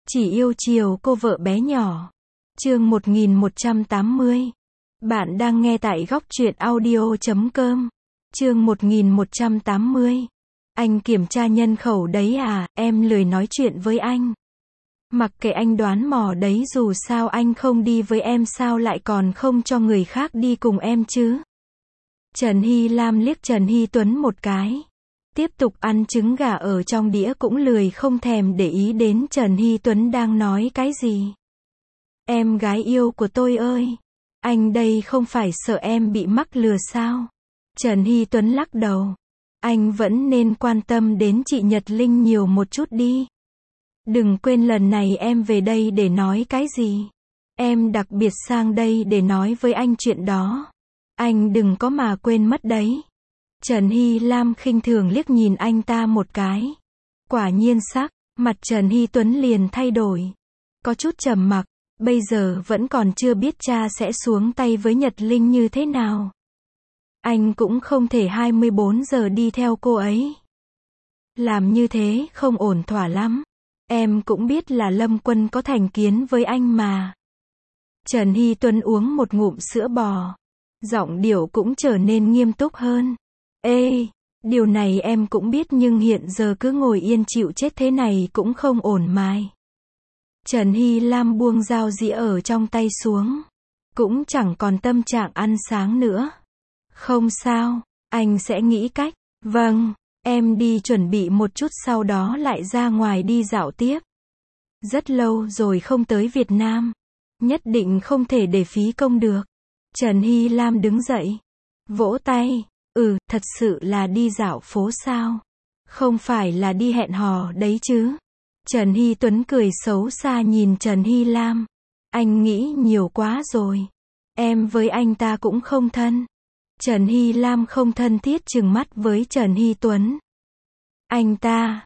Chỉ yêu chiều cô vợ bé nhỏ. Chương 1180. Bạn đang nghe tại góc truyện audio.com. Chương 1180. Anh kiểm tra nhân khẩu đấy à, em lười nói chuyện với anh. Mặc kệ anh đoán mò đấy, dù sao anh không đi với em sao lại còn không cho người khác đi cùng em chứ. Trần Hy Lam liếc Trần Hy Tuấn một cái. Tiếp tục ăn trứng gà ở trong đĩa, cũng lười không thèm để ý đến Trần Hy Tuấn đang nói cái gì. Em gái yêu của tôi ơi, anh đây không phải sợ em bị mắc lừa sao? Trần Hy Tuấn lắc đầu. Anh vẫn nên quan tâm đến chị Nhật Linh nhiều một chút đi. Đừng quên lần này em về đây để nói cái gì. Em đặc biệt sang đây để nói với anh chuyện đó. Anh đừng có mà quên mất đấy. Trần Hy Lam khinh thường liếc nhìn anh ta một cái. Quả nhiên sắc mặt Trần Hy Tuấn liền thay đổi. Có chút trầm mặc, bây giờ vẫn còn chưa biết cha sẽ xuống tay với Nhật Linh như thế nào. Anh cũng không thể 24 giờ đi theo cô ấy. Làm như thế không ổn thỏa lắm. Em cũng biết là Lâm Quân có thành kiến với anh mà. Trần Hy Tuấn uống một ngụm sữa bò. Giọng điệu cũng trở nên nghiêm túc hơn. Ê, điều này em cũng biết, nhưng hiện giờ cứ ngồi yên chịu chết thế này cũng không ổn mài. Trần Hy Lam buông dao dĩa ở trong tay xuống. Cũng chẳng còn tâm trạng ăn sáng nữa. Không sao, anh sẽ nghĩ cách. Vâng, em đi chuẩn bị một chút sau đó lại ra ngoài đi dạo tiếp. Rất lâu rồi không tới Việt Nam. Nhất định không thể để phí công được. Trần Hy Lam đứng dậy. Vỗ tay. Thật sự là đi dạo phố sao? Không phải là đi hẹn hò đấy chứ? Trần Hy Tuấn cười xấu xa nhìn Trần Hy Lam. Anh nghĩ nhiều quá rồi. Em với anh ta cũng không thân. Trần Hy Lam không thân thiết trừng mắt với Trần Hy Tuấn. Anh ta,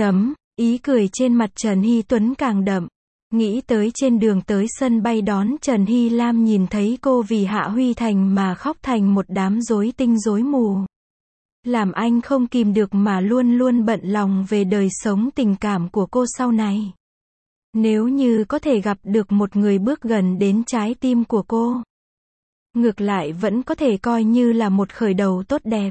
ý cười trên mặt Trần Hy Tuấn càng đậm. Nghĩ tới trên đường tới sân bay đón Trần Hy Lam nhìn thấy cô vì Hạ Huy Thành mà khóc thành một đám rối tinh rối mù. Làm anh không kìm được mà luôn luôn bận lòng về đời sống tình cảm của cô sau này. Nếu như có thể gặp được một người bước gần đến trái tim của cô, ngược lại vẫn có thể coi như là một khởi đầu tốt đẹp.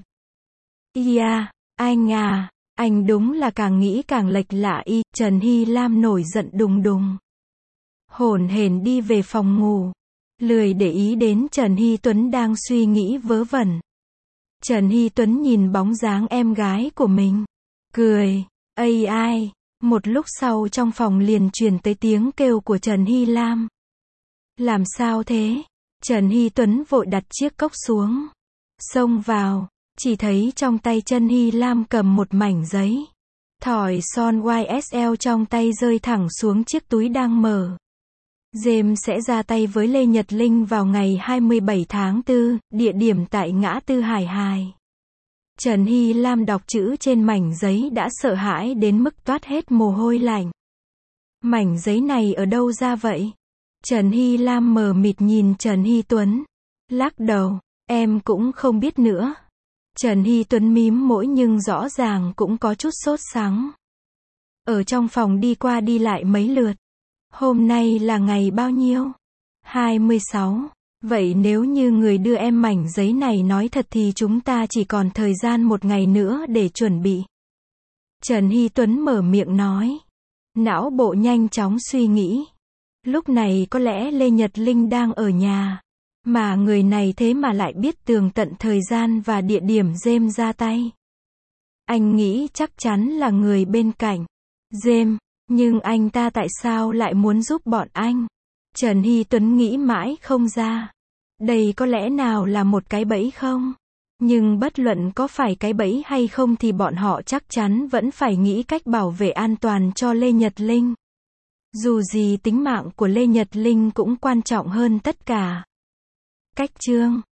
Anh à, anh đúng là càng nghĩ càng lệch lạ y. Trần Hy Lam nổi giận đùng đùng. Hổn hển đi về phòng ngủ. Lười để ý đến Trần Hy Tuấn đang suy nghĩ vớ vẩn. Trần Hy Tuấn nhìn bóng dáng em gái của mình. Cười. Ai. Một lúc sau trong phòng liền truyền tới tiếng kêu của Trần Hy Lam. Làm sao thế? Trần Hy Tuấn vội đặt chiếc cốc xuống. Xông vào. Chỉ thấy trong tay Trần Hy Lam cầm một mảnh giấy. Thỏi son YSL trong tay rơi thẳng xuống chiếc túi đang mở. James sẽ ra tay với Lê Nhật Linh vào ngày 27 tháng 4, địa điểm tại ngã tư Hải Hải. Trần Hy Lam đọc chữ trên mảnh giấy đã sợ hãi đến mức toát hết mồ hôi lạnh. Mảnh giấy này ở đâu ra vậy? Trần Hy Lam mờ mịt nhìn Trần Hy Tuấn. Lắc đầu, em cũng không biết nữa. Trần Hy Tuấn mím môi nhưng rõ ràng cũng có chút sốt sắng. Ở trong phòng đi qua đi lại mấy lượt. Hôm nay là ngày bao nhiêu? 26. Vậy nếu như người đưa em mảnh giấy này nói thật thì chúng ta chỉ còn thời gian một ngày nữa để chuẩn bị. Trần Hy Tuấn mở miệng nói. Não bộ nhanh chóng suy nghĩ. Lúc này có lẽ Lê Nhật Linh đang ở nhà. Mà người này thế mà lại biết tường tận thời gian và địa điểm James ra tay. Anh nghĩ chắc chắn là người bên cạnh James. Nhưng anh ta tại sao lại muốn giúp bọn anh? Trần Hy Tuấn nghĩ mãi không ra. Đây có lẽ nào là một cái bẫy không? Nhưng bất luận có phải cái bẫy hay không thì bọn họ chắc chắn vẫn phải nghĩ cách bảo vệ an toàn cho Lê Nhật Linh. Dù gì tính mạng của Lê Nhật Linh cũng quan trọng hơn tất cả. Cách chương